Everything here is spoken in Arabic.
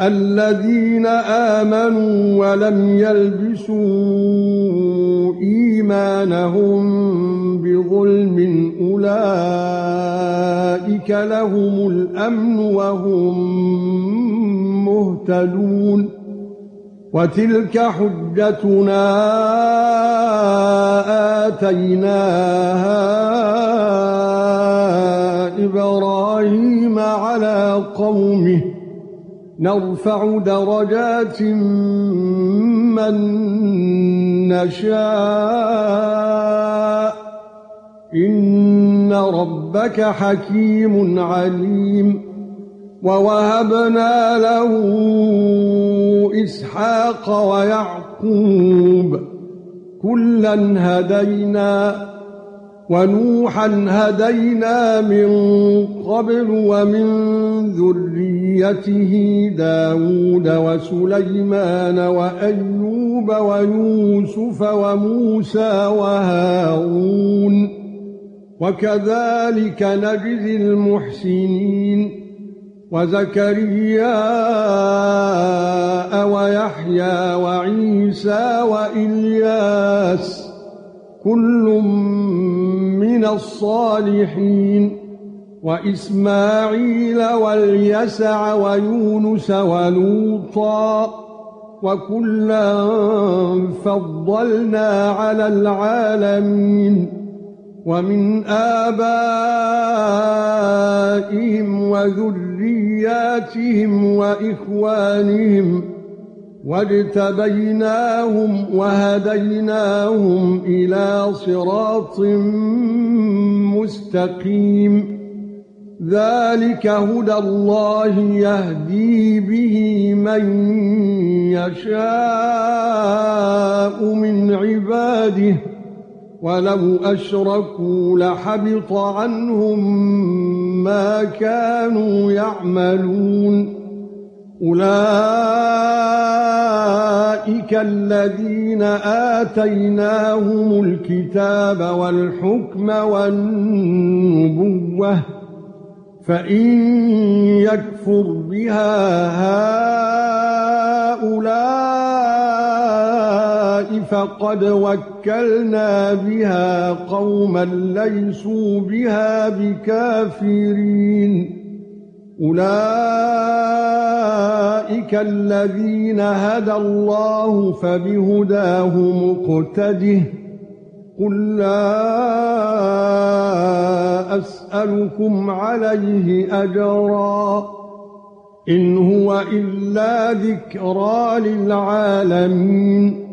الذين آمنوا ولم يلبسوا إيمانهم بظلم أولئك لهم الأمن وهم مهتدون وتلك حجتنا آتيناها إبراهيم على قومه نرفع درجات من نشاء إن ربك حكيم عليم ووهبنا له إسحاق ويعقوب كلا هدينا ونوحا هدينا من قبل ومن ذريته داود وسليمان وأيوب ويوسف وموسى وهارون وكذلك نجزي المحسنين وزكريا ويحيى وعيسى وإلياس كل من الصالحين وإسماعيل واليسع ويونس ولوطا وكلا فضلنا على العالمين ومن آبائهم وذرياتهم وإخوانهم واجتبيناهم وهديناهم إلى صراط مستقيم ذلك هدى الله يهدي به من يشاء من عباده ولو أشركوا لحبط عنهم ما كانوا يعملون أولئك الذين آتيناهم الكتاب والحكم والنبوة فإن يكفر بها هؤلاء فقد وكلنا بها قوما ليسوا بها بكافرين أولئك الذين هدى الله فبهداه مقتده قل لا أسألكم عليه أجرا إن هو إلا ذكرى للعالمين